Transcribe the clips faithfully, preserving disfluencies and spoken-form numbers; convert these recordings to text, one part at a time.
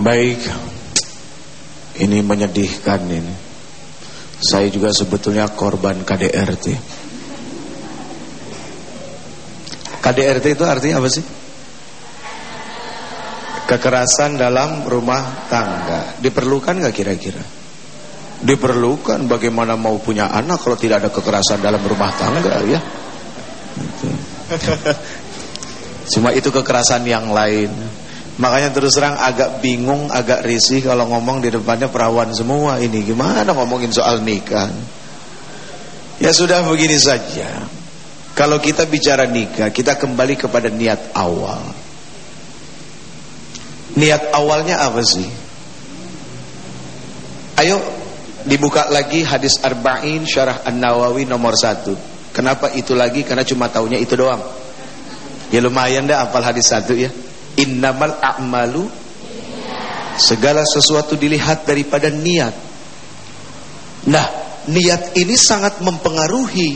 Baik, ini menyedihkan ini. Saya juga sebetulnya korban K D R T. K D R T itu artinya apa sih? Kekerasan dalam rumah tangga. Diperlukan gak kira-kira? Diperlukan. Bagaimana mau punya anak kalau tidak ada kekerasan dalam rumah tangga ya? Cuma itu kekerasan yang lain. Makanya terus terang agak bingung, agak risih kalau ngomong di depannya perawan semua. Ini gimana ngomongin soal nikah? Ya sudah, begini saja. Kalau kita bicara nikah, kita kembali kepada niat awal. Niat awalnya apa sih? Ayo dibuka lagi hadis Arba'in Syarah An-Nawawi nomor satu. Kenapa itu lagi? Karena cuma taunya itu doang. Ya lumayan dah hafal hadis satu ya. Innamal a'malu, segala sesuatu dilihat daripada niat. Nah, niat ini sangat mempengaruhi.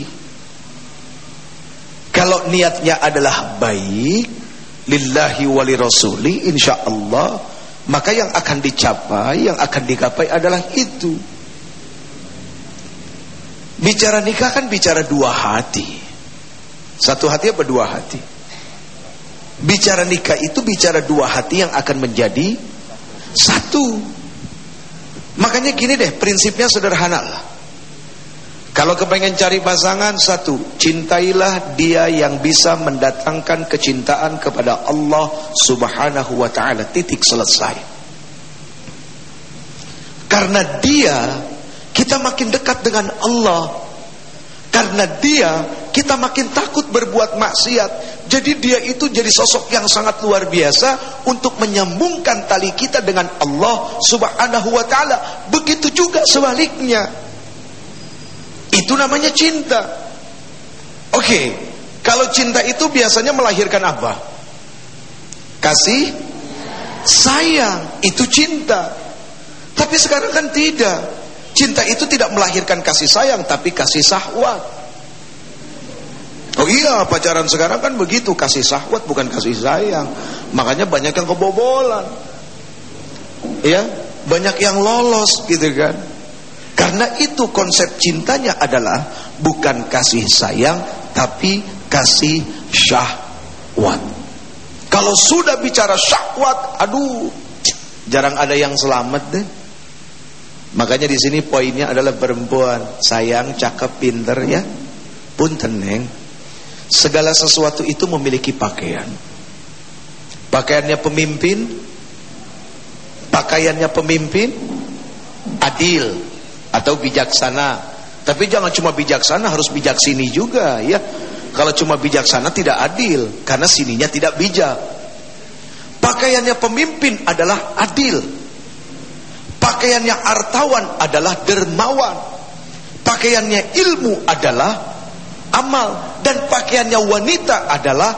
Kalau niatnya adalah baik, lillahi wali rasuli, insya Allah, maka yang akan dicapai, yang akan digapai adalah itu. Bicara nikah kan bicara dua hati. Satu hati apa dua hati? Bicara nikah itu bicara dua hati yang akan menjadi satu. Makanya gini deh, prinsipnya sederhana lah. Kalau kepengen cari pasangan, satu, cintailah dia yang bisa mendatangkan kecintaan kepada Allah subhanahu wa ta'ala. Titik, selesai. Karena dia, kita makin dekat dengan Allah. Karena dia, kita makin takut berbuat maksiat. Jadi dia itu jadi sosok yang sangat luar biasa untuk menyambungkan tali kita dengan Allah subhanahu wa ta'ala. Begitu juga sebaliknya. Itu namanya cinta. Oke, kalau cinta itu biasanya melahirkan apa? Kasih sayang, itu cinta. Tapi sekarang kan tidak. Cinta itu tidak melahirkan kasih sayang, tapi kasih syahwat. Oh iya, pacaran sekarang kan begitu, kasih syahwat bukan kasih sayang. Makanya banyak yang kebobolan. Ya, banyak yang lolos gitu kan. Karena itu konsep cintanya adalah bukan kasih sayang, tapi kasih syahwat. Kalau sudah bicara syahwat, aduh, jarang ada yang selamat deh. Makanya di sini poinnya adalah perempuan, sayang, cakep, pinter ya. Punten neng. Segala sesuatu itu memiliki pakaian. Pakaiannya pemimpin, pakaiannya pemimpin adil atau bijaksana. Tapi jangan cuma bijaksana, harus bijak sini juga ya. Kalau cuma bijaksana tidak adil, karena sininya tidak bijak. Pakaiannya pemimpin adalah adil. Pakaiannya hartawan adalah dermawan. Pakaiannya ilmu adalah amal. Dan pakaiannya wanita adalah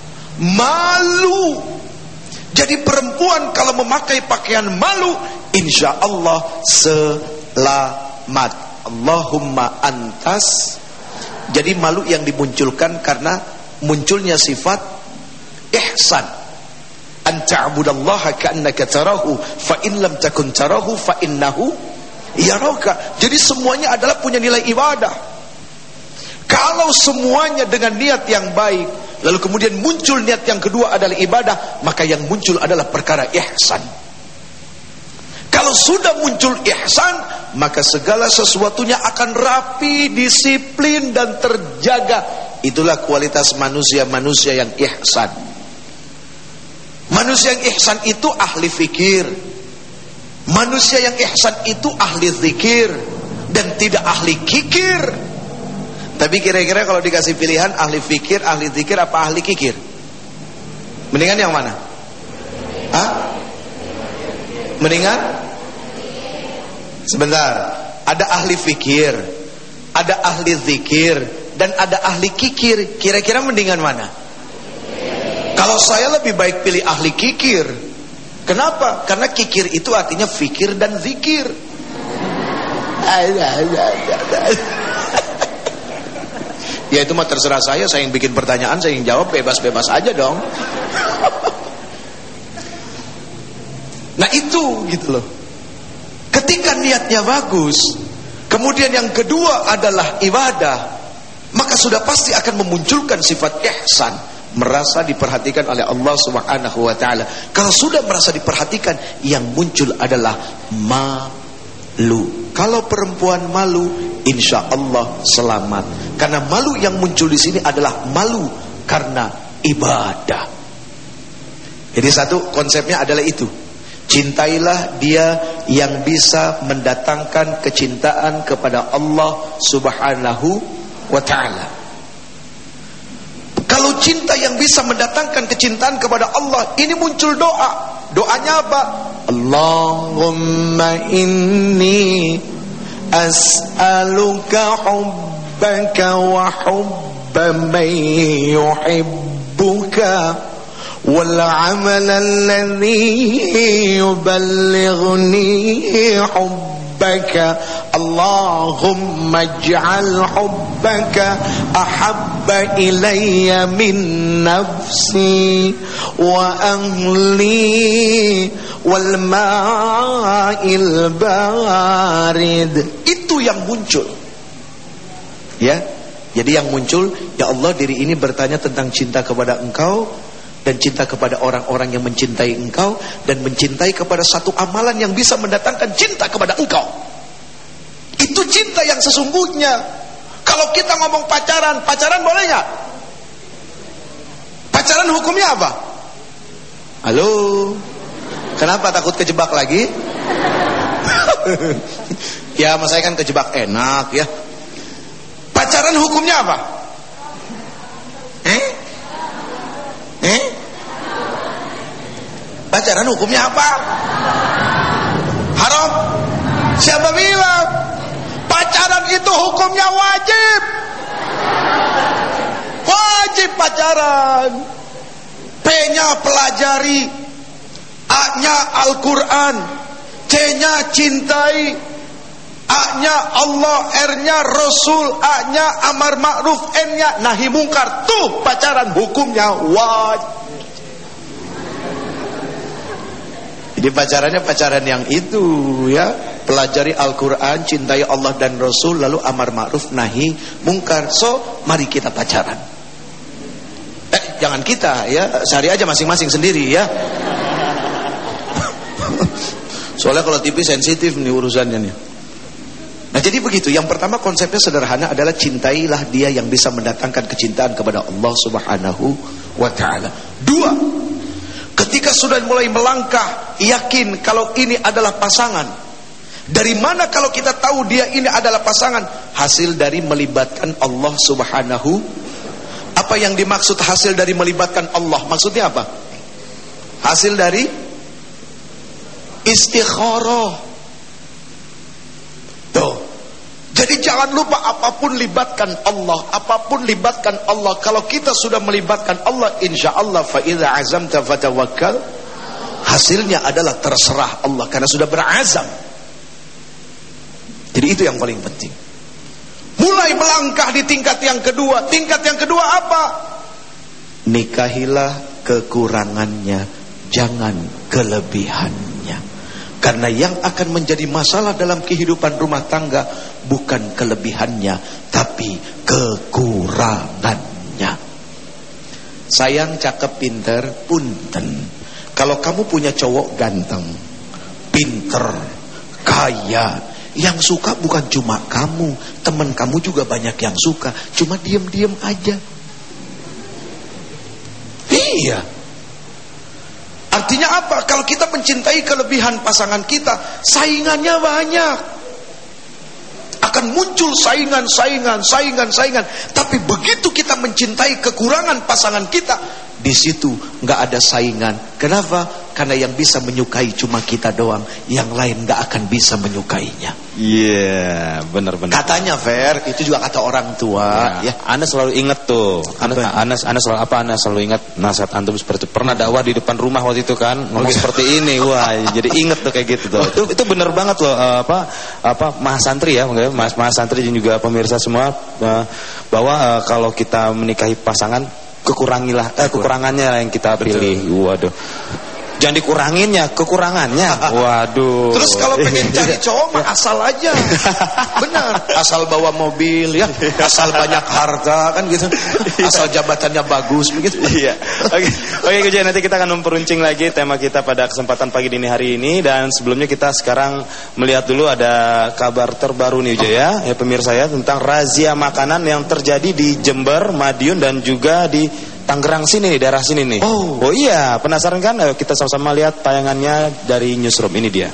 malu. Jadi perempuan kalau memakai pakaian malu, insya Allah selamat. Allahumma antas. Jadi malu yang dimunculkan karena munculnya sifat ihsan. An ta'budallaha ka'annaka tarahu fa in lam takun tarahu fa innahu yaraka. Jadi semuanya adalah punya nilai ibadah. Kalau semuanya dengan niat yang baik, lalu kemudian muncul niat yang kedua adalah ibadah, maka yang muncul adalah perkara ihsan. Kalau sudah muncul ihsan, maka segala sesuatunya akan rapi, disiplin dan terjaga. Itulah kualitas manusia-manusia yang ihsan. Manusia yang ihsan itu ahli fikir. Manusia yang ihsan itu ahli zikir dan tidak ahli kikir. Tapi kira-kira kalau dikasih pilihan ahli fikir, ahli zikir apa ahli kikir? Mendingan yang mana? Hah? Mendingan? Sebentar. Ada ahli fikir, ada ahli zikir, dan ada ahli kikir. Kira-kira mendingan mana? Kalau saya lebih baik pilih ahli kikir. Kenapa? Karena kikir itu artinya fikir dan zikir. Ya itu mah terserah saya, saya yang bikin pertanyaan, saya yang jawab, bebas-bebas aja dong. Nah itu gitu loh. Ketika niatnya bagus, kemudian yang kedua adalah ibadah, maka sudah pasti akan memunculkan sifat ihsan, merasa diperhatikan oleh Allah Subhanahu wa taala. Kalau sudah merasa diperhatikan, yang muncul adalah malu. Kalau perempuan malu, insya Allah selamat. Karena malu yang muncul di sini adalah malu karena ibadah. Jadi satu konsepnya adalah itu. Cintailah dia yang bisa mendatangkan kecintaan kepada Allah Subhanahu wa ta'ala. Kalau cinta yang bisa mendatangkan kecintaan kepada Allah, ini muncul doa. Doanya apa? Allahumma inni as'aluka hubbaka wa hubba man yuhibbuka wal amal alladhi yuballighni hubbaka Allahumma ij'al hubbaka ahabba ilayya min nafsi wa ahli wal ma'il barid. Itu yang muncul, ya. Jadi yang muncul, ya Allah, diri ini bertanya tentang cinta kepada Engkau dan cinta kepada orang-orang yang mencintai Engkau, dan mencintai kepada satu amalan yang bisa mendatangkan cinta kepada Engkau. Itu cinta yang sesungguhnya. Kalau kita ngomong pacaran, pacaran boleh nggak? Pacaran hukumnya apa? Halo, kenapa takut kejebak lagi? Ya, mas saya kan kejebak enak ya. Pacaran hukumnya apa? Eh? Eh? Pacaran hukumnya apa? Haram. Siapa bilang? Pacaran itu hukumnya wajib. Wajib pacaran. P-nya pelajari, A-nya Al-Quran, C-nya cintai, A-nya Allah, R-nya Rasul, A-nya amar ma'ruf, N-nya nahi mungkar. Tuh pacaran hukumnya wajib. Jadi pacarannya pacaran yang itu ya, pelajari Al-Quran, cintai Allah dan Rasul, lalu amar ma'ruf nahi mungkar. So mari kita pacaran. Eh jangan kita ya, cari aja masing-masing sendiri ya. Soalnya kalau T V sensitif nih urusannya nih. Nah jadi begitu. Yang pertama konsepnya sederhana adalah cintailah dia yang bisa mendatangkan kecintaan kepada Allah Subhanahu wa ta'ala. Dua, ketika sudah mulai melangkah, yakin kalau ini adalah pasangan. Dari mana kalau kita tahu dia ini adalah pasangan? Hasil dari melibatkan Allah Subhanahu. Apa yang dimaksud hasil dari melibatkan Allah? Maksudnya apa? Hasil dari istikharah. Tuh. Jadi jangan lupa apapun libatkan Allah, apapun libatkan Allah. Kalau kita sudah melibatkan Allah, insya Allah fa idza azamta fatawakkal. Hasilnya adalah terserah Allah karena sudah berazam. Jadi itu yang paling penting. Mulai melangkah di tingkat yang kedua. Tingkat yang kedua apa? Nikahilah kekurangannya, jangan kelebihannya. Karena yang akan menjadi masalah dalam kehidupan rumah tangga bukan kelebihannya, tapi kekurangannya. Sayang, cakep, pinter, punten. Kalau kamu punya cowok ganteng, pinter, kaya, yang suka bukan cuma kamu, teman kamu juga banyak yang suka, cuma diem-diem aja. Iya. Artinya apa? Kalau kita mencintai kelebihan pasangan kita, saingannya banyak. Akan muncul saingan, saingan, saingan, saingan. Tapi begitu kita mencintai kekurangan pasangan kita, di situ nggak ada saingan. Kenapa? Karena yang bisa menyukai cuma kita doang, yang lain nggak akan bisa menyukainya. Iya, yeah, benar-benar. Katanya Fer, itu juga kata orang tua. Ya, ya. Ana selalu ingat tuh. Ana, Ana, Ana selalu apa? Ana selalu ingat nasihat antum seperti itu. Pernah dakwah di depan rumah waktu itu kan, ngomong okay. seperti ini. Wah, jadi inget tuh kayak gitu tuh. Itu itu benar banget loh. Uh, apa apa Mas Santri ya, Mas Mas Santri dan juga pemirsa semua, uh, bahwa uh, kalau kita menikahi pasangan, kekurangilah, eh, kekurangannya yang kita pilih. Betul. Waduh. Jangan dikuranginnya, kekurangannya. Waduh. Terus kalau pengen cari cowok mah asal aja. Benar, asal bawa mobil ya, asal banyak harta kan gitu. Asal jabatannya bagus begitu. Iya. Oke. Oke, Kujoy, nanti kita akan memperuncing lagi tema kita pada kesempatan pagi dini hari ini, dan sebelumnya kita sekarang melihat dulu ada kabar terbaru nih Kujoy ya. Ya pemirsa ya, tentang razia makanan yang terjadi di Jember, Madiun dan juga di Tangerang sini nih, daerah sini nih. Oh, oh iya, penasaran kan? Ayo kita sama-sama lihat tayangannya dari Newsroom. Ini dia.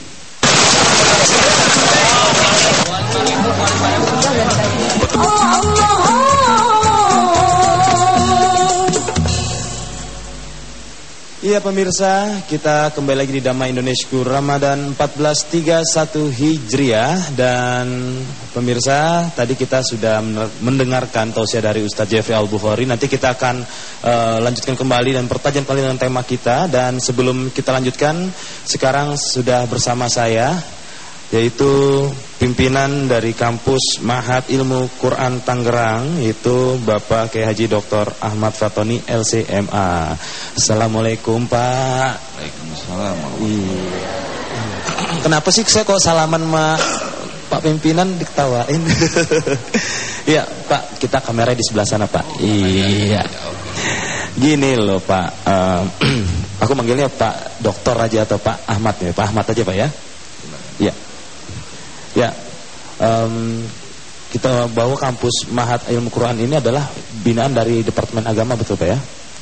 Iya pemirsa, kita kembali lagi di Damai Indonesia Ramadan empat belas tiga puluh satu Hijriah. Dan pemirsa, tadi kita sudah mendengarkan tausiah dari Ustaz Jeffrey Al-Bukhari. Nanti kita akan uh, lanjutkan kembali dan pertajam kembali dengan tema kita. Dan sebelum kita lanjutkan, sekarang sudah bersama saya, yaitu pimpinan dari kampus Ma'had Ilmu Quran Tangerang, yaitu Bapak Kiai Haji Doktor Ahmad Fatoni L C M A. Assalamualaikum Pak. Waalaikumsalam. Iya. Kenapa sih saya kok salaman sama Pak pimpinan diketawain? Iya Pak, kita kamera di sebelah sana Pak. Iya. Gini loh Pak, uh, aku manggilnya Pak Doktor aja atau Pak Ahmad ya? Pak Ahmad aja Pak ya. Iya. Ya, um, kita bawa kampus Ma'had Ilmu Quran ini adalah binaan dari Departemen Agama, betul Pak ya?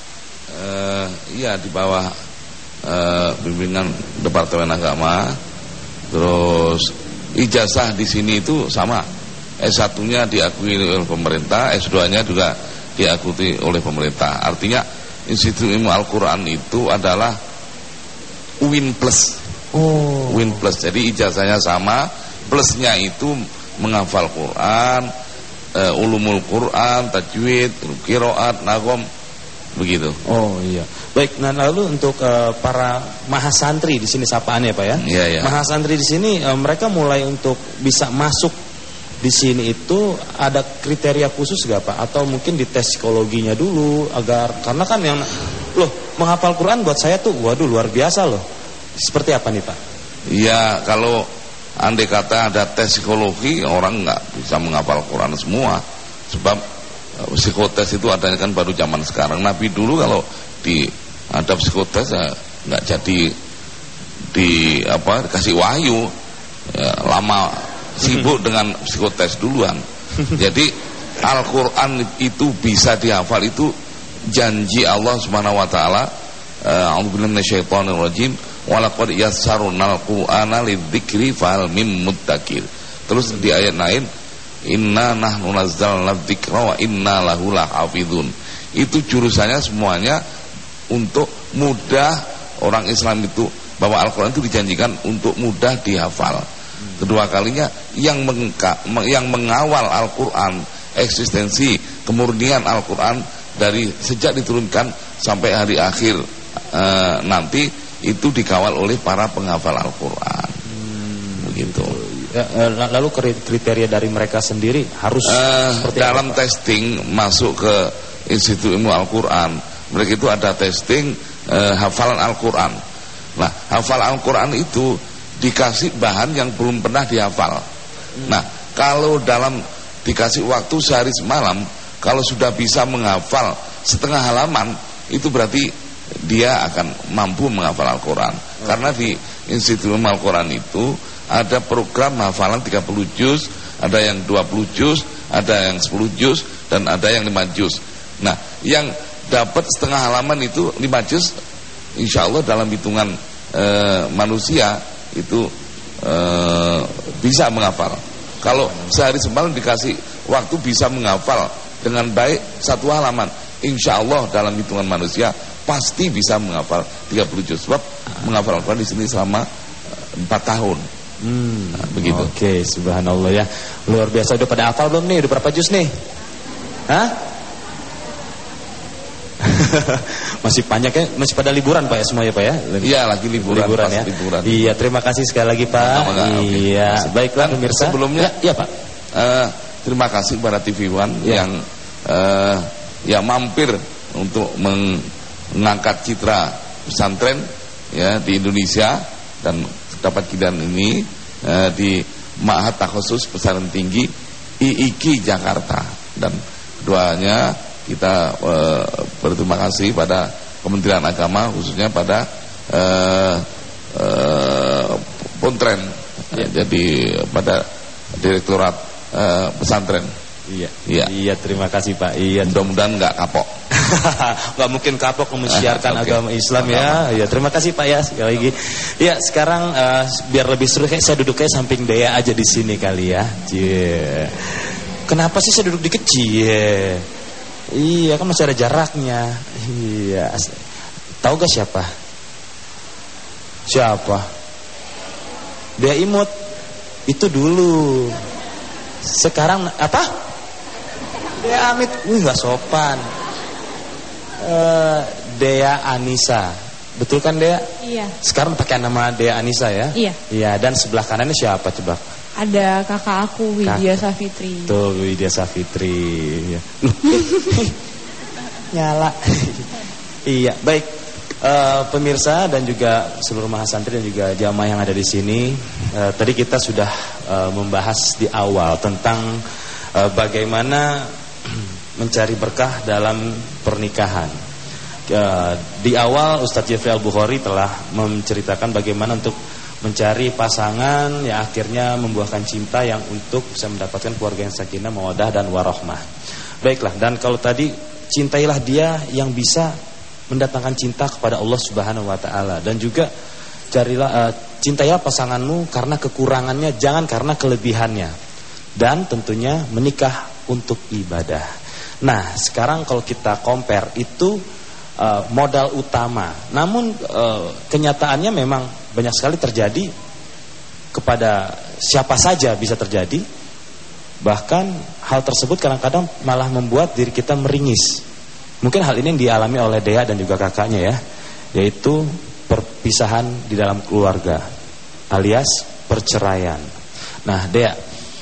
Uh, iya, di bawah uh, bimbingan Departemen Agama. Terus ijazah di sini itu sama, S satunya diakui oleh pemerintah, S duanya juga diakui oleh pemerintah. Artinya Institut Ilmu Al-Quran itu adalah U I N plus. Oh. U I N plus, jadi ijazahnya sama. Plusnya itu menghafal Quran, uh, ulumul Quran, tajwid, qiraat, nagom, begitu. Oh iya. Baik, nah lalu untuk uh, para mahasantri di sini sapaannya Pak ya? Iya, iya. Mahasantri di sini uh, mereka mulai untuk bisa masuk di sini itu ada kriteria khusus gak Pak? Atau mungkin dites psikologinya dulu agar, karena kan yang loh menghafal Quran buat saya tuh waduh luar biasa loh. Seperti apa nih Pak? Iya, kalau andai kata ada tes psikologi, orang nggak bisa menghafal Quran semua. Sebab uh, psikotes itu adanya kan baru zaman sekarang. Nabi dulu kalau di ada psikotes ya, nggak jadi di apa dikasih wahyu, ya, lama sibuk dengan psikotes duluan. Jadi Al-Quran itu bisa dihafal, itu janji Allah Subhanahu Wa Taala. A'udzubillahi minasyaitonir rajim. Walaqad yassarnal Qur'ana lidzikri fahal mim muddakir. Terus di ayat lain, inna nahnu nazzalna dzikra wa inna lahu lahafizun. Itu jurusannya semuanya untuk mudah orang Islam itu, bahwa Al-Quran itu dijanjikan untuk mudah dihafal. Kedua kalinya yang mengka, yang mengawal Al-Quran, eksistensi kemurnian Al-Quran dari sejak diturunkan sampai hari akhir e, nanti itu dikawal oleh para penghafal Al-Quran. hmm, Begitu ya, lalu kriteria dari mereka sendiri harus uh, dalam apa? Testing masuk ke Institut Ilmu Al-Quran, mereka itu ada testing uh, hafalan Al-Quran. Nah, hafalan Al-Quran itu dikasih bahan yang belum pernah dihafal. hmm. Nah, kalau dalam dikasih waktu sehari semalam, kalau sudah bisa menghafal setengah halaman, itu berarti dia akan mampu menghafal Al-Quran. hmm. Karena di Institut Ilmu Al-Quran itu ada program hafalan tiga puluh juz, ada yang dua puluh juz, ada yang sepuluh juz, dan ada yang lima juz. Nah, yang dapat setengah halaman itu lima juz, insya Allah dalam hitungan e, manusia itu e, bisa menghafal. Kalau sehari semalam dikasih waktu bisa menghafal dengan baik satu halaman, insya Allah dalam hitungan manusia pasti bisa menghafal tiga puluh juz. Sebab menghafal Al-Quran di sini selama empat tahun. Hmm, nah, begitu. Oke, okay, subhanallah ya. Luar biasa. Udah pada hafal belum nih? Udah berapa juz nih? Hah? Masih banyak ya? Masih pada liburan Pak ya semua ya Pak ya? Iya, lagi liburan, liburan ya. Liburan. Iya, terima kasih sekali lagi Pak. Nah, nah, iya, okay. Baiklah pemirsa. Sebelumnya, ya, ya Pak. Uh, terima kasih kepada T V One ya. yang uh, ya mampir untuk mengangkat citra pesantren ya di Indonesia dan dapat giliran ini eh, di Ma'had Takhusus Pesantren Tinggi I I K I Jakarta. Dan keduanya kita eh, berterima kasih pada Kementerian Agama, khususnya pada eh, eh, Pontren, ya, jadi pada Direktorat eh, Pesantren. Iya. Iya. Iya, terima kasih Pak. Iya. Mudah-mudahan nggak kapok. Nggak mungkin kapok mensiarkan okay. agama Islam ya. Ya, terima kasih Pak ya sekali lagi. Ya, sekarang uh, biar lebih seru kayak saya duduknya samping Dea aja di sini kali ya. Cie. Kenapa sih saya duduk di kecil? Iya, kan masih ada jaraknya. Iya. Tahu gak siapa? Siapa? Dea Imut. Itu dulu. Sekarang apa? Dea Amit, wih gak sopan. uh, Dea Anissa, betul kan Dea? Iya. Sekarang pakai nama Dea Anissa ya? Iya. Iya, dan sebelah kanannya siapa coba? Ada kakak aku Widya Safitri. Tuh Widya Safitri. Ya. Nyala. Iya, baik. Uh, pemirsa dan juga seluruh mahasantri dan juga jamaah yang ada di sini, uh, tadi kita sudah uh, membahas di awal tentang uh, bagaimana mencari berkah dalam pernikahan. Uh, di awal Ustadz Jeffrey Al-Bukhari telah menceritakan bagaimana untuk mencari pasangan yang akhirnya membuahkan cinta yang untuk bisa mendapatkan keluarga yang sakinah, mawaddah dan warahmah. Baiklah, dan kalau tadi cintailah dia yang bisa mendatangkan cinta kepada Allah Subhanahu wa taala, dan juga carilah uh, cintailah pasanganmu karena kekurangannya, jangan karena kelebihannya. Dan tentunya menikah untuk ibadah. Nah, sekarang kalau kita compare itu uh, modal utama. Namun uh, kenyataannya memang banyak sekali terjadi kepada siapa saja bisa terjadi. Bahkan hal tersebut kadang-kadang malah membuat diri kita meringis. Mungkin hal ini yang dialami oleh Dea dan juga kakaknya ya, yaitu perpisahan di dalam keluarga alias perceraian. Nah, Dea,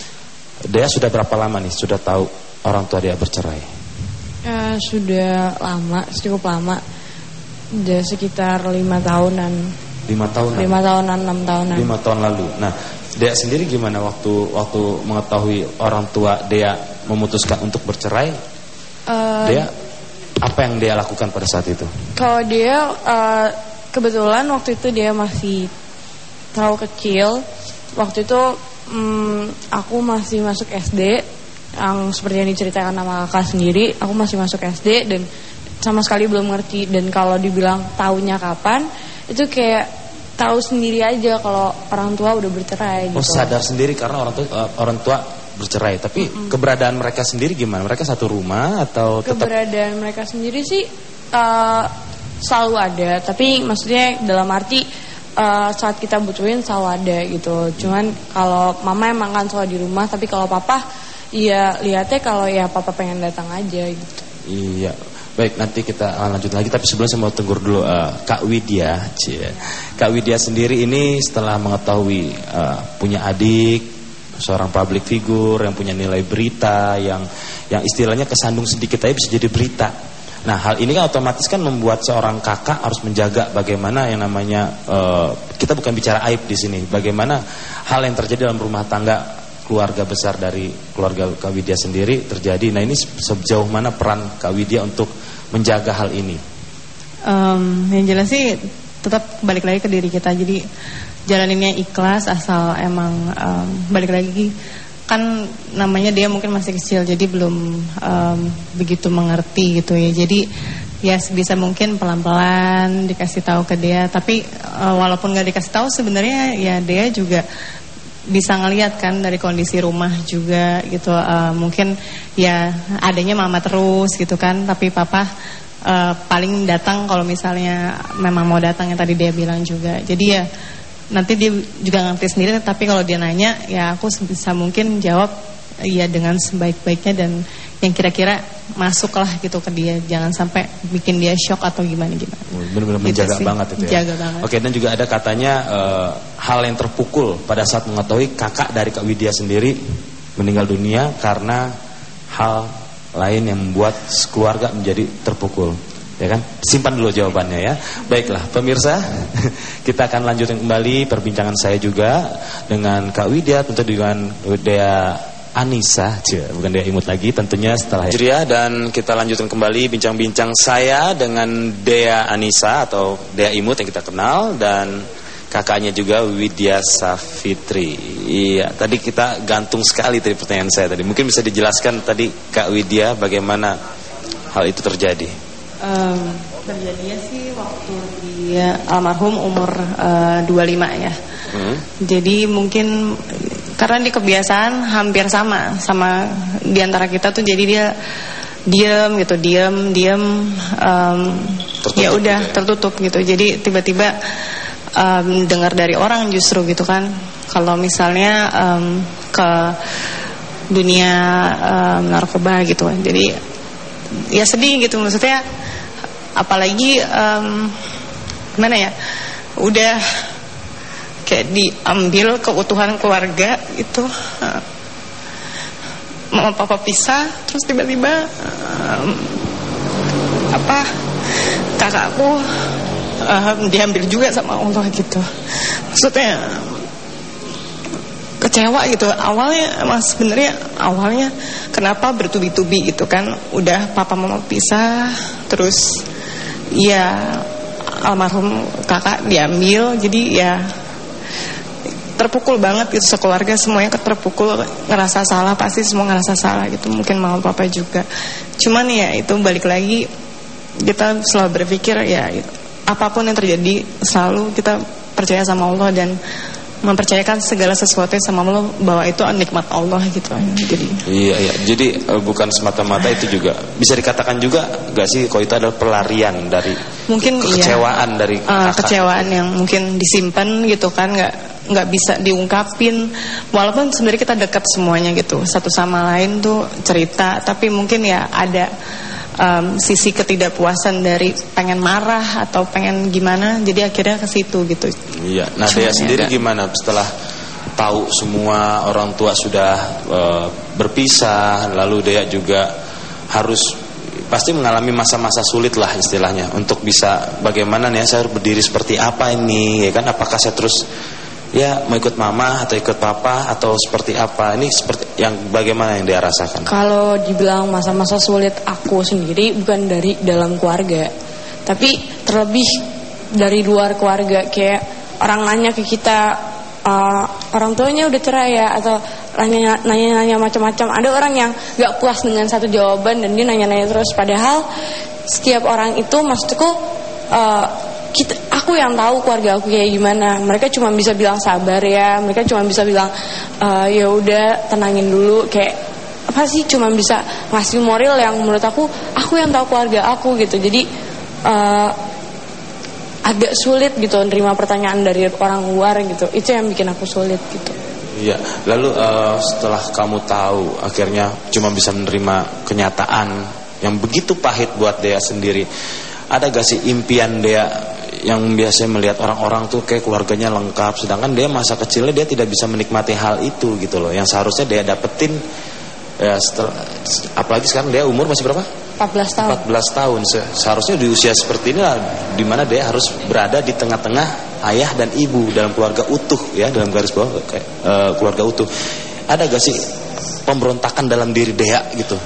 Dea sudah berapa lama nih sudah tahu orang tua Dea bercerai? Uh, sudah lama, cukup lama, sudah sekitar lima tahunan. Lima tahunan. Lima tahunan, enam tahunan. Lima tahun lalu. Nah, Dea sendiri gimana waktu waktu mengetahui orang tua Dea memutuskan untuk bercerai? Uh, Dea apa yang dia lakukan pada saat itu? Kalau dia uh, kebetulan waktu itu dia masih terlalu kecil. Waktu itu um, aku masih masuk S D, yang seperti yang diceritakan sama kakak sendiri. Aku masih masuk S D dan sama sekali belum ngerti. Dan kalau dibilang tahunya kapan, itu kayak tahu sendiri aja kalau orang tua udah bercerai. Oh, gitu. Sadar sendiri karena orang tua uh, orang tua bercerai. Tapi mm-hmm. keberadaan mereka sendiri gimana? Mereka satu rumah atau tetap? Keberadaan mereka sendiri sih uh, selalu ada. Tapi maksudnya dalam arti uh, saat kita butuhin selalu ada gitu. Cuman kalau mama emang kan selalu di rumah. Tapi kalau papa ya lihatnya kalau ya papa pengen datang aja gitu. Iya. Baik, nanti kita lanjut lagi. Tapi sebelum saya mau tenggur dulu uh, Kak Widya. Cie. Kak Widya sendiri ini setelah mengetahui uh, punya adik, seorang public figure yang punya nilai berita, yang yang istilahnya kesandung sedikit aja bisa jadi berita. Nah, hal ini kan otomatis kan membuat seorang kakak harus menjaga bagaimana yang namanya uh, kita bukan bicara aib di sini. Bagaimana hal yang terjadi dalam rumah tangga keluarga besar dari keluarga Kak Widya sendiri terjadi. Nah, ini sejauh mana peran Kak Widya untuk menjaga hal ini? Um, yang jelas sih tetap balik lagi ke diri kita. Jadi jalaninnya ikhlas, asal emang um, balik lagi kan namanya dia mungkin masih kecil, jadi belum um, begitu mengerti gitu ya. Jadi ya bisa mungkin pelan-pelan dikasih tahu ke dia. Tapi uh, walaupun nggak dikasih tahu sebenarnya ya dia juga bisa ngelihat kan dari kondisi rumah juga gitu. Uh, mungkin ya adanya mama terus gitu kan, tapi papa uh, paling datang kalau misalnya memang mau datang, yang tadi dia bilang juga. Jadi ya nanti dia juga ngerti sendiri, tapi kalau dia nanya ya aku bisa mungkin jawab ya dengan sebaik-baiknya dan yang kira-kira masuk lah gitu ke dia. Jangan sampai bikin dia shock atau gimana-gimana. Benar-benar gitu menjaga sih. Banget itu ya. Jaga banget. Oke, dan juga ada katanya uh, hal yang terpukul pada saat mengetahui kakak dari Kak Widya sendiri meninggal dunia karena hal lain yang membuat keluarga menjadi terpukul. Ya kan? Simpan dulu jawabannya ya. Baiklah, pemirsa, kita akan lanjutkan kembali perbincangan saya juga dengan Kak Widya, tentu dengan Dea Anissa, bukan Dea Imut lagi tentunya setelah Hijriah. Dan kita lanjutkan kembali bincang-bincang saya dengan Dea Anissa atau Dea Imut yang kita kenal, dan kakaknya juga Widya Safitri. Iya, tadi kita gantung sekali tadi pertanyaan saya tadi. Mungkin bisa dijelaskan tadi Kak Widya bagaimana hal itu terjadi? Um, terjadinya sih waktu dia almarhum umur uh, dua puluh lima ya. Hmm. Jadi mungkin karena di kebiasaan hampir sama sama diantara kita tuh, jadi dia diam gitu, diam, diam, um, ya udah gitu ya? Tertutup gitu. Jadi tiba-tiba Um, dengar dari orang justru gitu kan, kalau misalnya um, ke dunia um, narkoba gitu. Jadi ya sedih gitu, maksudnya apalagi um, gimana ya, udah kayak diambil keutuhan keluarga itu, uh, mama papa pisah, terus tiba-tiba um, apa kakakku Uh, diambil juga sama Allah gitu. Maksudnya kecewa gitu. Awalnya mas sebenarnya awalnya kenapa bertubi-tubi gitu kan, udah papa mama pisah, terus ya almarhum kakak diambil, jadi ya terpukul banget gitu sekeluarga, semuanya terpukul, ngerasa salah, pasti semua ngerasa salah gitu. Mungkin mama papa juga. Cuman ya itu balik lagi, kita selalu berpikir ya apapun yang terjadi selalu kita percaya sama Allah dan mempercayakan segala sesuatu sama Allah, bahwa itu nikmat Allah gitu. Jadi iya iya. Jadi bukan semata-mata itu juga bisa dikatakan juga gak sih kalau itu adalah pelarian dari mungkin kekecewaan, iya, dari uh, kecewaan yang mungkin disimpan gitu kan, nggak nggak bisa diungkapin, walaupun sebenarnya kita dekat semuanya gitu satu sama lain tuh cerita, tapi mungkin ya ada Um, sisi ketidakpuasan dari pengen marah atau pengen gimana, jadi akhirnya ke situ gitu. Iya. Nah, Dea sendiri ada. Gimana setelah tahu semua orang tua sudah uh, berpisah, lalu Dea juga harus pasti mengalami masa-masa sulit lah istilahnya untuk bisa bagaimana nih saya harus berdiri seperti apa ini, ya kan? Apakah saya terus ya mau ikut mama atau ikut papa atau seperti apa? Ini seperti yang bagaimana yang dia rasakan? Kalau dibilang masa-masa sulit aku sendiri bukan dari dalam keluarga, tapi terlebih dari luar keluarga. Kayak orang nanya ke kita, uh, orang tuanya udah cerai ya, atau nanya-nanya macam-macam. Ada orang yang gak puas dengan satu jawaban dan dia nanya-nanya terus, padahal setiap orang itu maksudku uh, kita, aku yang tahu keluarga aku kayak gimana. Mereka cuma bisa bilang sabar ya, mereka cuma bisa bilang uh, ya udah tenangin dulu, kayak apa sih, cuma bisa ngasih moral yang menurut aku aku yang tahu keluarga aku gitu. Jadi uh, agak sulit gitu nerima pertanyaan dari orang luar gitu. Itu yang bikin aku sulit gitu. Iya. Lalu uh, setelah kamu tahu akhirnya cuma bisa menerima kenyataan yang begitu pahit buat Dea sendiri, ada gak sih impian Dea yang biasanya melihat orang-orang tuh kayak keluarganya lengkap, sedangkan dia masa kecilnya dia tidak bisa menikmati hal itu gitu loh, yang seharusnya dia dapetin ya setelah, apalagi sekarang dia umur masih berapa? empat belas tahun. empat belas tahun. Seharusnya di usia seperti ini lah dimana dia harus berada di tengah-tengah ayah dan ibu dalam keluarga utuh ya, dalam garis bawah kayak uh, keluarga utuh. Ada gak sih pemberontakan dalam diri Dea gitu?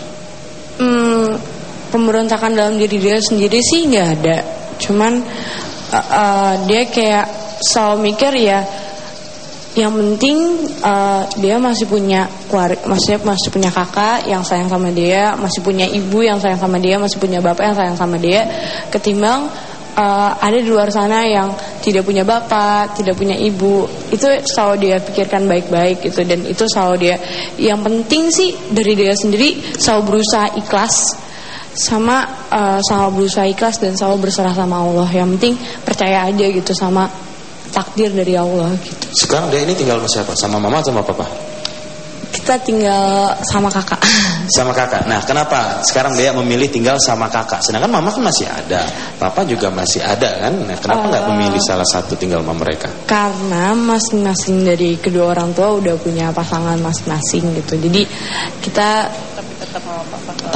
Hmm, pemberontakan dalam diri dia sendiri sih nggak ada. Cuman uh, uh, dia kayak selalu mikir ya, yang penting uh, dia masih punya keluarga, maksudnya masih punya kakak yang sayang sama dia, masih punya ibu yang sayang sama dia, masih punya bapak yang sayang sama dia, ketimbang uh, ada di luar sana yang tidak punya bapak, tidak punya ibu. Itu selalu dia pikirkan baik-baik gitu, dan itu selalu dia. Yang penting sih dari dia sendiri selalu berusaha ikhlas, sama uh, selalu berusaha ikhlas dan selalu berserah sama Allah. Yang penting percaya aja gitu sama takdir dari Allah gitu. Sekarang dia ini tinggal sama siapa? Sama mama atau sama papa? Kita tinggal sama kakak. Sama kakak. Nah, kenapa sekarang dia memilih tinggal sama kakak? Sedangkan mama kan masih ada, papa juga masih ada kan? Nah, kenapa nggak uh, memilih salah satu tinggal sama mereka? Karena masing-masing dari kedua orang tua udah punya pasangan masing-masing gitu. Jadi kita tapi tetap sama papa. Tapi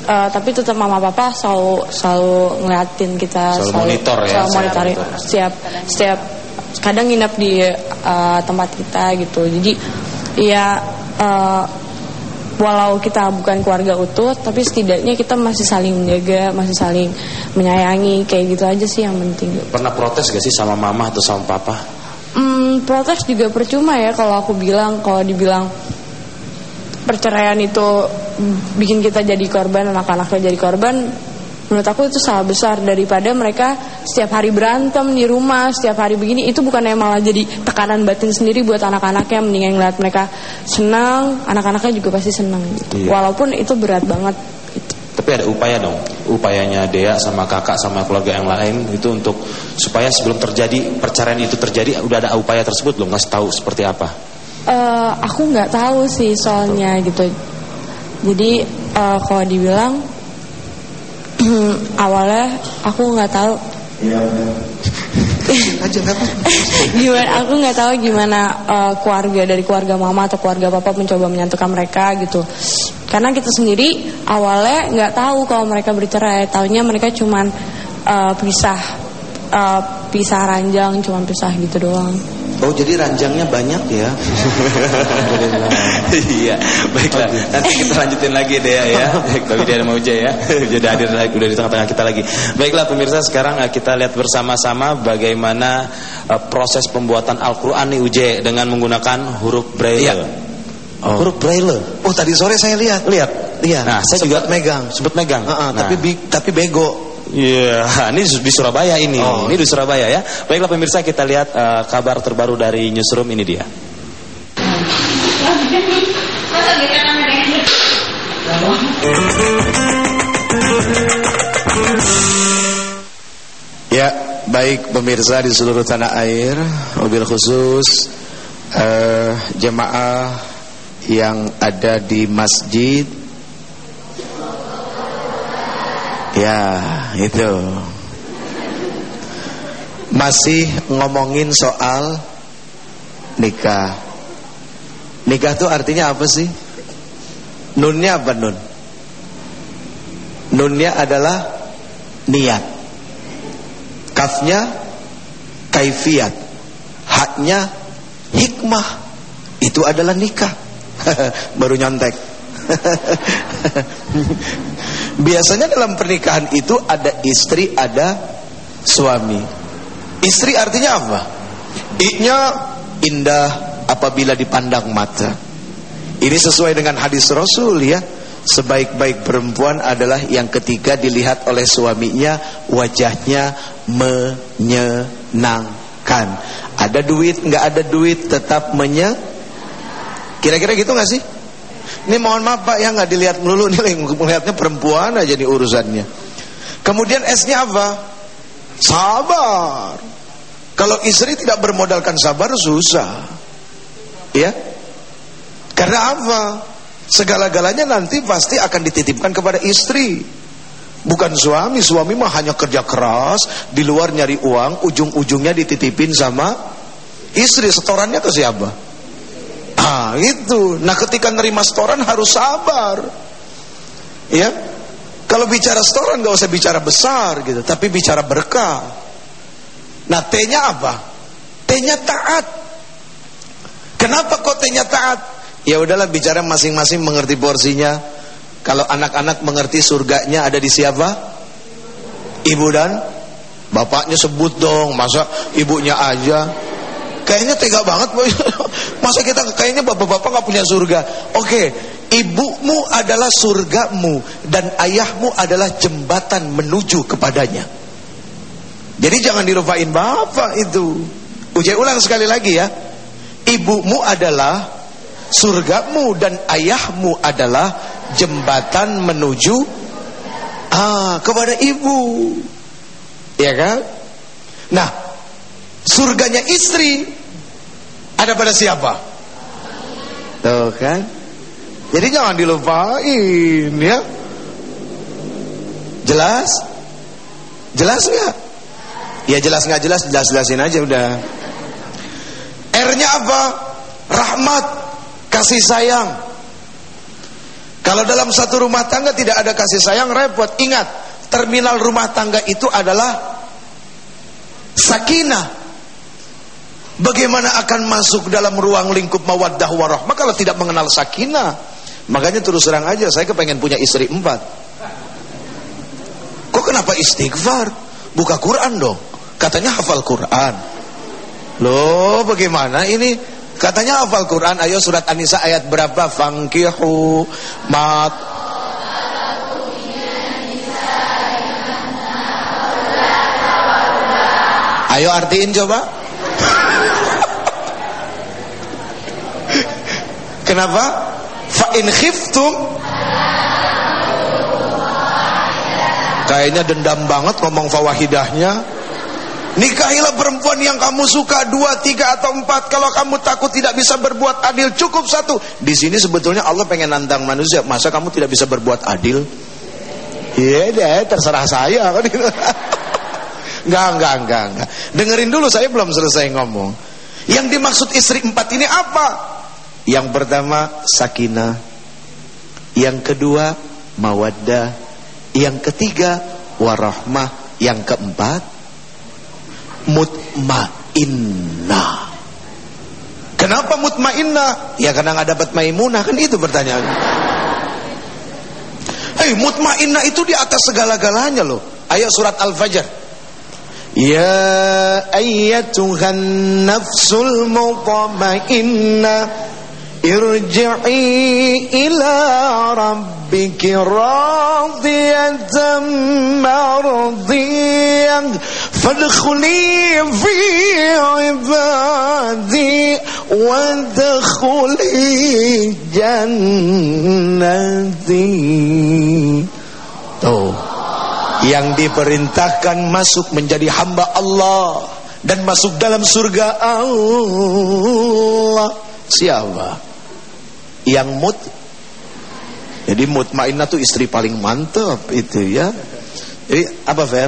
uh, tapi tetap mama papa selalu selalu ngeliatin kita, selalu, selalu monitor ya, selalu monitorin setiap setiap kadang nginap di uh, tempat kita gitu. Jadi ya uh, walau kita bukan keluarga utuh, tapi setidaknya kita masih saling menjaga, masih saling menyayangi, kayak gitu aja sih yang penting. Pernah protes gak sih sama mama atau sama papa? Hmm, protes juga percuma ya kalau aku bilang, kalau dibilang perceraian itu bikin kita jadi korban, anak-anaknya jadi korban, menurut aku itu salah besar. Daripada mereka setiap hari berantem di rumah, setiap hari begini, itu bukannya malah jadi tekanan batin sendiri buat anak-anaknya. Mendingan ngeliat mereka senang, anak-anaknya juga pasti senang gitu. Iya. Walaupun itu berat banget gitu. Tapi ada upaya dong, upayanya Dea sama kakak sama keluarga yang lain itu untuk supaya sebelum terjadi perceraian itu terjadi, udah ada upaya tersebut belum? Ngasih tahu seperti apa? Uh, aku nggak tahu sih soalnya gitu. Jadi uh, kalau dibilang awalnya aku nggak tahu. Gimana? Aku nggak tahu gimana uh, keluarga dari keluarga mama atau keluarga papa mencoba menyatukan mereka gitu. Karena kita sendiri awalnya nggak tahu kalau mereka bercerai. Taunya mereka cuman uh, pisah, uh, pisah ranjang, cuman pisah gitu doang. Oh, jadi ranjangnya banyak ya. Iya, baiklah. Nanti kita lanjutin lagi Dea ya. Tapi dia mau aja ya. Jadi hadir lagi, udah di tengah-tengah kita lagi. Baiklah pemirsa, sekarang kita lihat bersama-sama bagaimana uh, proses pembuatan Al-Qur'an nih U J dengan menggunakan huruf Braille. Ya. Oh. Huruf Braille. Oh, tadi sore saya lihat. Lihat. Iya. Nah, saya sempat juga megang, sempat megang. Uh-uh, nah. tapi tapi bego. Iya, yeah, ini di Surabaya ini. Oh. Ini di Surabaya ya. Baiklah pemirsa, kita lihat uh, kabar terbaru dari Newsroom, ini dia. Ya, baik pemirsa di seluruh tanah air, mobil khusus uh, jemaah yang ada di masjid. Ya, itu masih ngomongin soal nikah. Nikah tuh artinya apa sih? Nunnya apa nun? Nunnya adalah niat. Kafnya kaifiat. Haknya hikmah. Itu adalah nikah. Baru nyontek. Biasanya dalam pernikahan itu ada istri, ada suami. Istri artinya apa? I-nya indah apabila dipandang mata. Ini sesuai dengan hadis Rasul ya. Sebaik-baik perempuan adalah yang ketika dilihat oleh suaminya wajahnya menyenangkan. Ada duit, nggak ada duit tetap menye. Kira-kira gitu nggak sih? Ini mohon maaf Pak ya, nggak dilihat melulu nih, melihatnya perempuan aja nih urusannya. Kemudian S-nya apa? Sabar. Kalau istri tidak bermodalkan sabar susah. Ya. Karena apa? Segala-galanya nanti pasti akan dititipkan kepada istri. Bukan suami. Suami mah hanya kerja keras, di luar nyari uang, ujung-ujungnya dititipin sama istri. Setorannya ke siapa? Ah, itu. Nah, ketika nerima setoran harus sabar. Ya. Kalau bicara setoran gak usah bicara besar gitu, tapi bicara berkah. Nah, T-nya apa? T-nya taat. Kenapa kok T-nya taat? Ya udahlah, bicara masing-masing mengerti porsinya. Kalau anak-anak mengerti surganya ada di siapa? Ibu dan bapaknya sebut dong. Masa ibunya aja? Kayaknya tega banget. Masa kita kayaknya bapak-bapak gak punya surga. Oke, ibumu adalah surgamu dan ayahmu adalah jembatan menuju kepadanya. Jadi jangan dilupain bapak itu. Uji ulang sekali lagi ya. Ibumu adalah surgamu dan ayahmu adalah jembatan menuju ah kepada ibu. Ya kan? Nah, surganya istri ada pada siapa? Tuh kan? Jadi jangan dilupain ya. Jelas? Jelas nggak? Ya jelas nggak jelas, jelas-jelasin aja udah. R-nya apa? Rahmat, kasih sayang. Kalau dalam satu rumah tangga tidak ada kasih sayang, repot. Ingat, terminal rumah tangga itu adalah sakinah. Bagaimana akan masuk dalam ruang lingkup mawaddah warahmah kalau tidak mengenal sakinah? Makanya terus terang aja, saya kepengen punya istri empat. Kok kenapa istighfar? Buka Quran dong. Katanya hafal Quran. Loh, bagaimana ini? Katanya hafal Quran. Ayo surat An-Nisa ayat berapa? Fankihu mat. Ayo artiin coba. Kenapa? Fa in khiftum. Kayaknya dendam banget ngomong fawahidahnya. Nikahilah perempuan yang kamu suka, dua, tiga atau empat. Kalau kamu takut tidak bisa berbuat adil, cukup satu. Di sini sebetulnya Allah pengen nantang manusia. Masa kamu tidak bisa berbuat adil? Iya deh, terserah saya. Enggak, enggak, enggak, enggak. Dengerin dulu, saya belum selesai ngomong. Yang dimaksud istri empat ini apa? Yang pertama sakinah, yang kedua mawaddah, yang ketiga warahmah, yang keempat mutmainnah. Kenapa mutmainnah? Ya karena nggak dapat maimunah, kan itu pertanyaannya. Hei, mutmainnah itu di atas segala-galanya loh. Ayat surat Al-Fajr. Ya ayyatuhan nafsul mutmainnah irji'i ila rabbiki radiyatan mardiyah fadkhuli fi ibadi wadkhuli jannati. Tuh, yang diperintahkan masuk menjadi hamba Allah dan masuk dalam surga Allah siapa? Yang mut. Jadi mutmainnah tuh istri paling mantap itu ya. Jadi apa Fer?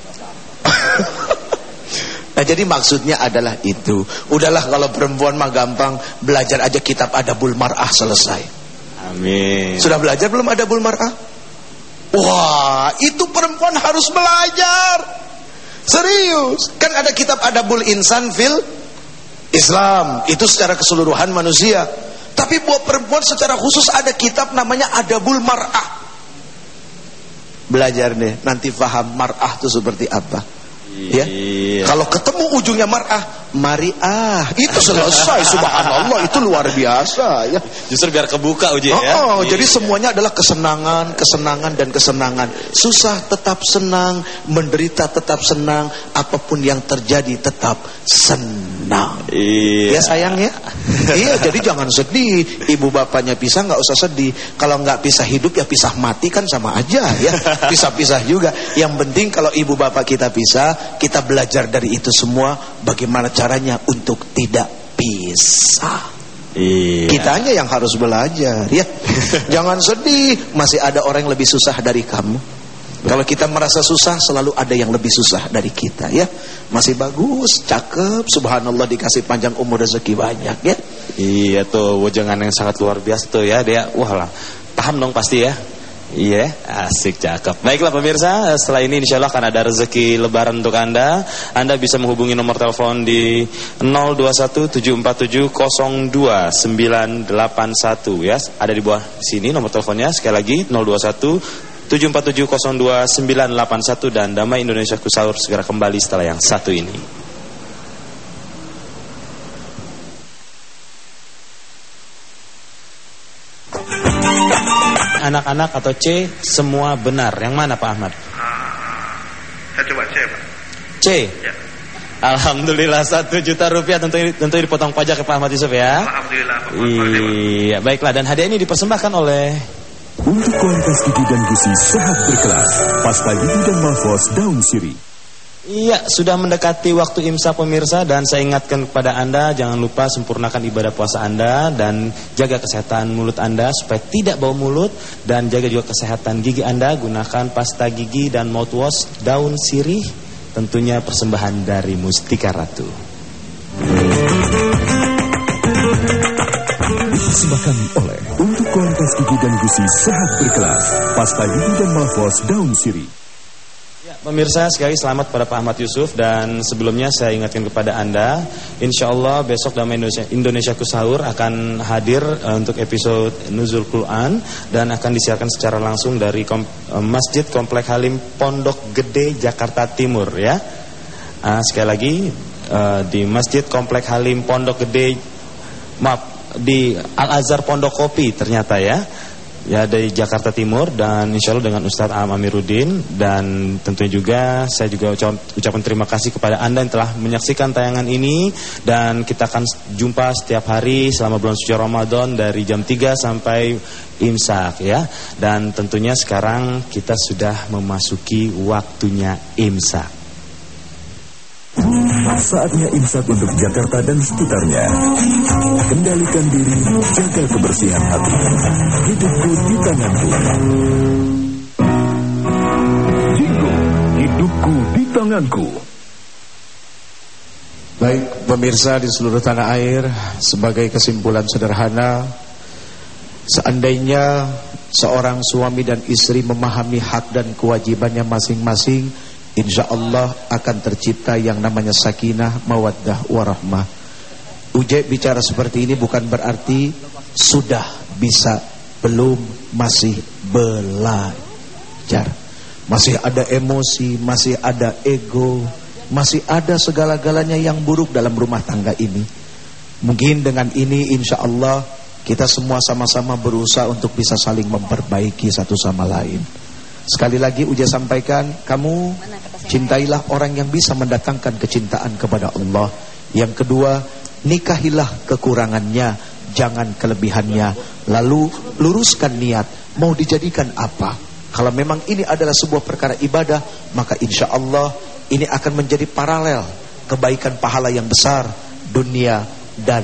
Nah jadi maksudnya adalah itu. Udahlah kalau perempuan mah gampang, belajar aja kitab Adabul Mar'ah selesai. Amin. Sudah belajar belum Adabul Mar'ah? Wah, itu perempuan harus belajar. Serius. Kan ada kitab Adabul Insan fil Islam, itu secara keseluruhan manusia. Tapi buat perempuan secara khusus ada kitab namanya Adabul Mar'ah. Belajar deh, nanti paham mar'ah itu seperti apa. Ya. Kalau ketemu ujungnya mar'ah, mariah, itu selesai. Subhanallah, itu luar biasa ya. Justru biar kebuka uji oh, ya. Oh, jadi semuanya adalah kesenangan, kesenangan dan kesenangan. Susah tetap senang, menderita tetap senang, apapun yang terjadi tetap senang. Iya. Ya sayang ya. Iya, jadi jangan sedih. Ibu bapaknya pisah nggak usah sedih. Kalau nggak pisah hidup ya pisah mati kan sama aja ya. Pisah-pisah juga. Yang penting kalau ibu bapak kita pisah, kita belajar dari itu semua. Bagaimana caranya untuk tidak pisah. Iya. Kitanya yang harus belajar ya. Jangan sedih, masih ada orang yang lebih susah dari kamu. Kalau kita merasa susah, selalu ada yang lebih susah dari kita ya. Masih bagus, cakep, subhanallah, dikasih panjang umur, rezeki banyak ya. Iya tuh, wujangan yang sangat luar biasa tuh ya dia. Wah lah, paham dong pasti ya. Iya, asik, cakep. Baiklah pemirsa, setelah ini insya Allah akan ada rezeki lebaran untuk Anda. Anda bisa menghubungi nomor telepon di nol dua satu tujuh empat tujuh nol dua sembilan delapan satu ya. Ada di bawah sini nomor teleponnya. Sekali lagi nol dua satu tujuh empat tujuh nol dua sembilan delapan satu. Dan Damai Indonesia Kusaur segera kembali setelah yang satu ini. Anak-anak atau C semua benar. Yang mana Pak Ahmad? Saya coba C Pak. C Ya. Alhamdulillah satu juta rupiah tentu tentu dipotong pajak ke Pak Ahmad Yusuf ya. Alhamdulillah Pak. Iya, baiklah, dan hadiah ini dipersembahkan oleh untuk kualitas gigi dan gusi sehat berkelas, pasta gigi dan Malfos daun sirih. Iya, sudah mendekati waktu imsak pemirsa, dan saya ingatkan kepada Anda jangan lupa sempurnakan ibadah puasa Anda dan jaga kesehatan mulut Anda supaya tidak bau mulut, dan jaga juga kesehatan gigi Anda. Gunakan pasta gigi dan mouthwash daun sirih, tentunya persembahan dari Mustika Ratu. Dipersembahkan oleh untuk kualitas gigi dan gusi sehat berkelas, pasta gigi dan Malfos daun sirih. Ya, pemirsa sekali selamat pada Pak Ahmad Yusuf, dan sebelumnya saya ingatkan kepada Anda, insya Allah besok Damai Indonesia, Indonesiaku Sahur akan hadir uh, untuk episode Nuzul Quran dan akan disiarkan secara langsung dari kom, uh, Masjid Komplek Halim Pondok Gede Jakarta Timur ya. Uh, sekali lagi uh, di Masjid Komplek Halim Pondok Gede, maaf di Al Azhar Pondok Kopi ternyata ya. Ya, dari Jakarta Timur, dan insya Allah dengan Ustadz Aam Amiruddin. Dan tentunya juga saya juga ucapkan terima kasih kepada Anda yang telah menyaksikan tayangan ini. Dan kita akan jumpa setiap hari selama bulan suci Ramadan dari jam tiga sampai imsak ya. Dan tentunya sekarang kita sudah memasuki waktunya imsak. Saatnya imsak untuk Jakarta dan sekitarnya. Kendalikan diri, jaga kebersihan hati. Hidupku di tanganku. Jingo, hidupku di tanganku. Baik pemirsa di seluruh tanah air, sebagai kesimpulan sederhana, seandainya seorang suami dan istri memahami hak dan kewajibannya masing-masing, insya Allah akan tercipta yang namanya sakinah, mawaddah, warahmah. Uje bicara seperti ini bukan berarti sudah bisa, belum, masih belajar. Masih ada emosi, masih ada ego, masih ada segala-galanya yang buruk dalam rumah tangga ini. Mungkin dengan ini insya Allah kita semua sama-sama berusaha untuk bisa saling memperbaiki satu sama lain. Sekali lagi Uja sampaikan, kamu cintailah orang yang bisa mendatangkan kecintaan kepada Allah. Yang kedua, nikahilah kekurangannya, jangan kelebihannya. Lalu luruskan niat, mau dijadikan apa. Kalau memang ini adalah sebuah perkara ibadah, maka insya Allah ini akan menjadi paralel kebaikan pahala yang besar dunia dan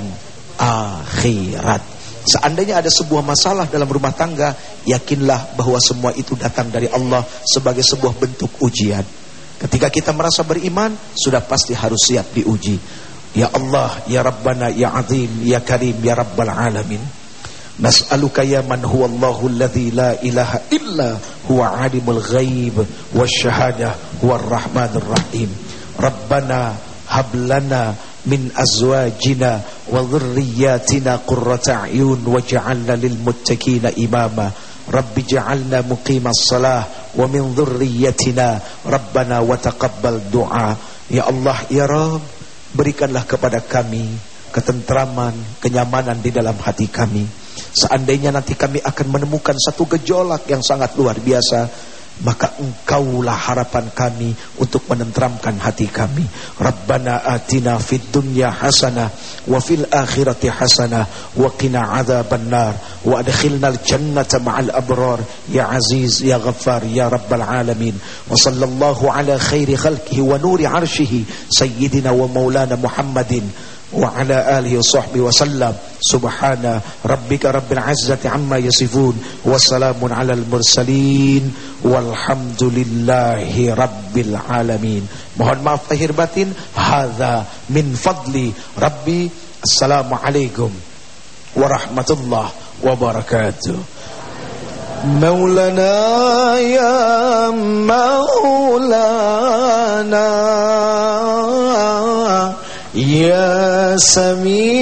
akhirat. Seandainya ada sebuah masalah dalam rumah tangga, yakinlah bahwa semua itu datang dari Allah sebagai sebuah bentuk ujian. Ketika kita merasa beriman, sudah pasti harus siap diuji. Ya Allah, Ya Rabbana, Ya Azim, Ya Karim, Ya Rabbal Alamin, nas'aluka ya man huwa Allahu alladhi la ilaha illa huwa alimul ghaib wasyahadah huwa ar-rahmanur rahim. Rabbana hablana min azwajina wa dhurriyyatina qurrata a'yun waj'alna lil muttaqina imama. Rabbi ja'alna muqimas salah wa min dhurriyyatina rabbana wa taqabbal du'a. Ya Allah, ya Rabb, berikanlah kepada kami ketentraman, kenyamanan di dalam hati kami. Seandainya nanti kami akan menemukan satu gejolak yang sangat luar biasa, maka engkaulah harapan kami untuk menenteramkan hati kami. Rabbana atina fid dunya hasanah wa fil akhirati hasanah wa qina adzaban nar wa adkhilnal jannata ma'al abrar ya aziz ya ghaffar ya rabbal alamin. Wa sallallahu ala khairi khalqihi wa nuri arshihi sayyidina wa maulana Muhammadin wa ala alihi wa sahbihi wa sallam. Subhana rabbika rabbil izzati amma yasifun wa salamun alal mursalin walhamdulillahi rabbil alamin. Mohon maaf lahir batin. Hadza min fadli rabbi. Assalamualaikum warahmatullahi wabarakatuh. Maulana ya maulana ya sami